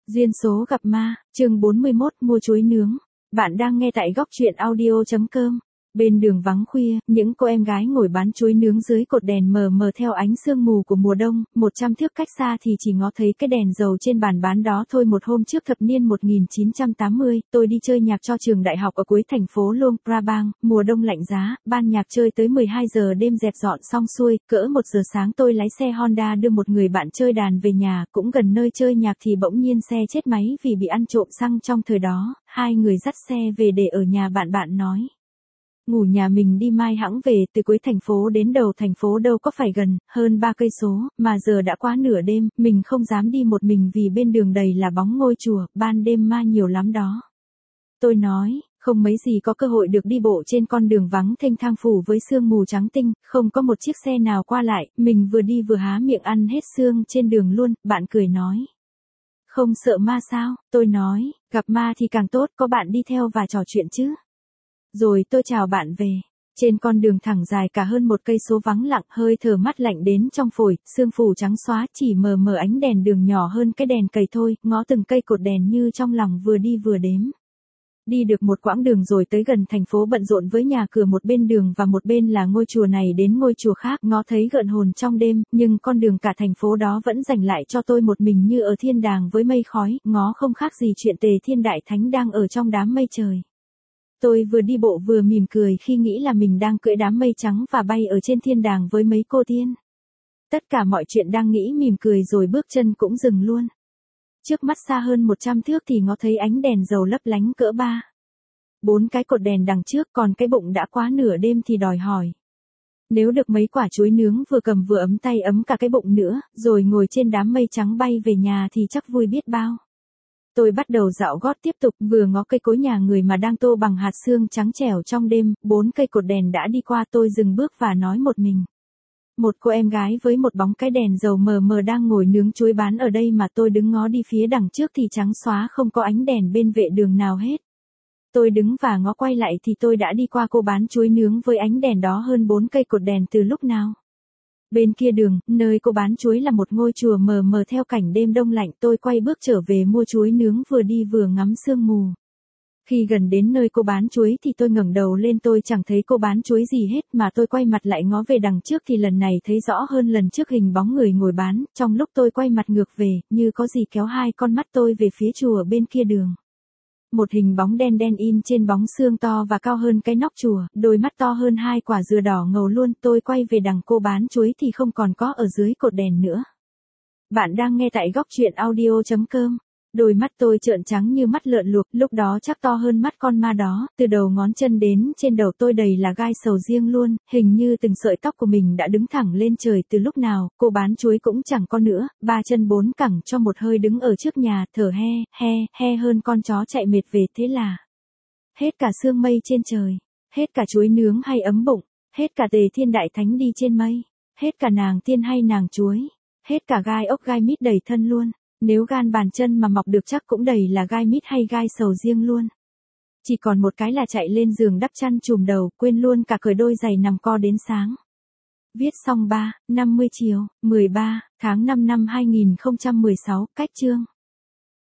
Duyên số gặp ma, chương 41 mua chuối nướng. Bạn đang nghe tại góc truyện audio.com. Bên đường vắng khuya, những cô em gái ngồi bán chuối nướng dưới cột đèn mờ mờ theo ánh sương mù của mùa đông, 100 thước cách xa thì chỉ ngó thấy cái đèn dầu trên bàn bán đó thôi. Một hôm trước thập niên 1980, tôi đi chơi nhạc cho trường đại học ở cuối thành phố Luang Prabang, mùa đông lạnh giá, ban nhạc chơi tới 12 giờ đêm dẹp dọn xong xuôi, cỡ 1 giờ sáng tôi lái xe Honda đưa một người bạn chơi đàn về nhà, cũng gần nơi chơi nhạc thì bỗng nhiên xe chết máy vì bị ăn trộm xăng trong thời đó, hai người dắt xe về để ở nhà bạn nói. Ngủ nhà mình đi mai hãng về, từ cuối thành phố đến đầu thành phố đâu có phải gần, hơn 3 cây số, mà giờ đã quá nửa đêm, mình không dám đi một mình vì bên đường đầy là bóng ngôi chùa, ban đêm ma nhiều lắm đó. Tôi nói, không mấy gì có cơ hội được đi bộ trên con đường vắng thênh thang phủ với sương mù trắng tinh, không có một chiếc xe nào qua lại, mình vừa đi vừa há miệng ăn hết sương trên đường luôn. Bạn cười nói, không sợ ma sao? Tôi nói, gặp ma thì càng tốt, có bạn đi theo và trò chuyện chứ. Rồi tôi chào bạn về. Trên con đường thẳng dài cả hơn 1 cây số vắng lặng, hơi thở mát lạnh đến trong phổi, sương phủ trắng xóa, chỉ mờ mờ ánh đèn đường nhỏ hơn cái đèn cầy thôi, ngó từng cây cột đèn như trong lòng vừa đi vừa đếm. Đi được một quãng đường rồi tới gần thành phố bận rộn với nhà cửa một bên đường và một bên là ngôi chùa này đến ngôi chùa khác, ngó thấy gợn hồn trong đêm, nhưng con đường cả thành phố đó vẫn dành lại cho tôi một mình như ở thiên đàng với mây khói, ngó không khác gì chuyện Tề Thiên Đại Thánh đang ở trong đám mây trời. Tôi vừa đi bộ vừa mỉm cười khi nghĩ là mình đang cưỡi đám mây trắng và bay ở trên thiên đàng với mấy cô tiên. Tất cả mọi chuyện đang nghĩ mỉm cười rồi bước chân cũng dừng luôn. Trước mắt xa hơn 100 thước thì ngó thấy ánh đèn dầu lấp lánh cỡ 4 cái cột đèn đằng trước, còn cái bụng đã quá nửa đêm thì đòi hỏi. Nếu được mấy quả chuối nướng vừa cầm vừa ấm tay ấm cả cái bụng nữa, rồi ngồi trên đám mây trắng bay về nhà thì chắc vui biết bao. Tôi bắt đầu dạo gót tiếp tục, vừa ngó cây cối nhà người mà đang tô bằng hạt sương trắng trẻo trong đêm, 4 cây cột đèn đã đi qua, tôi dừng bước và nói một mình. Một cô em gái với một bóng cái đèn dầu mờ mờ đang ngồi nướng chuối bán ở đây mà tôi đứng ngó đi phía đằng trước thì trắng xóa không có ánh đèn bên vệ đường nào hết. Tôi đứng và ngó quay lại thì tôi đã đi qua cô bán chuối nướng với ánh đèn đó hơn 4 cây cột đèn từ lúc nào. Bên kia đường, nơi cô bán chuối là một ngôi chùa mờ mờ theo cảnh đêm đông lạnh. Tôi quay bước trở về mua chuối nướng, vừa đi vừa ngắm sương mù. Khi gần đến nơi cô bán chuối thì tôi ngẩng đầu lên, tôi chẳng thấy cô bán chuối gì hết, mà tôi quay mặt lại ngó về đằng trước thì lần này thấy rõ hơn lần trước hình bóng người ngồi bán. Trong lúc tôi quay mặt ngược về, như có gì kéo hai con mắt tôi về phía chùa bên kia đường. Một hình bóng đen đen in trên bóng xương, to và cao hơn cái nóc chùa, đôi mắt to hơn 2 quả dừa đỏ ngầu luôn. Tôi quay về đằng cô bán chuối thì không còn có ở dưới cột đèn nữa. Bạn đang nghe tại góc truyện audio.com. Đôi mắt tôi trợn trắng như mắt lợn luộc, lúc đó chắc to hơn mắt con ma đó, từ đầu ngón chân đến trên đầu tôi đầy là gai sầu riêng luôn, hình như từng sợi tóc của mình đã đứng thẳng lên trời từ lúc nào. Cô bán chuối cũng chẳng có nữa, 3 chân 4 cẳng cho một hơi đứng ở trước nhà, thở he hơn con chó chạy mệt về. Thế là hết cả sương mây trên trời, hết cả chuối nướng hay ấm bụng, hết cả Tề Thiên Đại Thánh đi trên mây, hết cả nàng tiên hay nàng chuối, hết cả gai ốc gai mít đầy thân luôn. Nếu gan bàn chân mà mọc được chắc cũng đầy là gai mít hay gai sầu riêng luôn. Chỉ còn một cái là chạy lên giường đắp chăn trùm đầu, quên luôn cả cởi đôi giày nằm co đến sáng. Viết xong 50 chiều, 13 tháng 5 năm 2016, cách chương.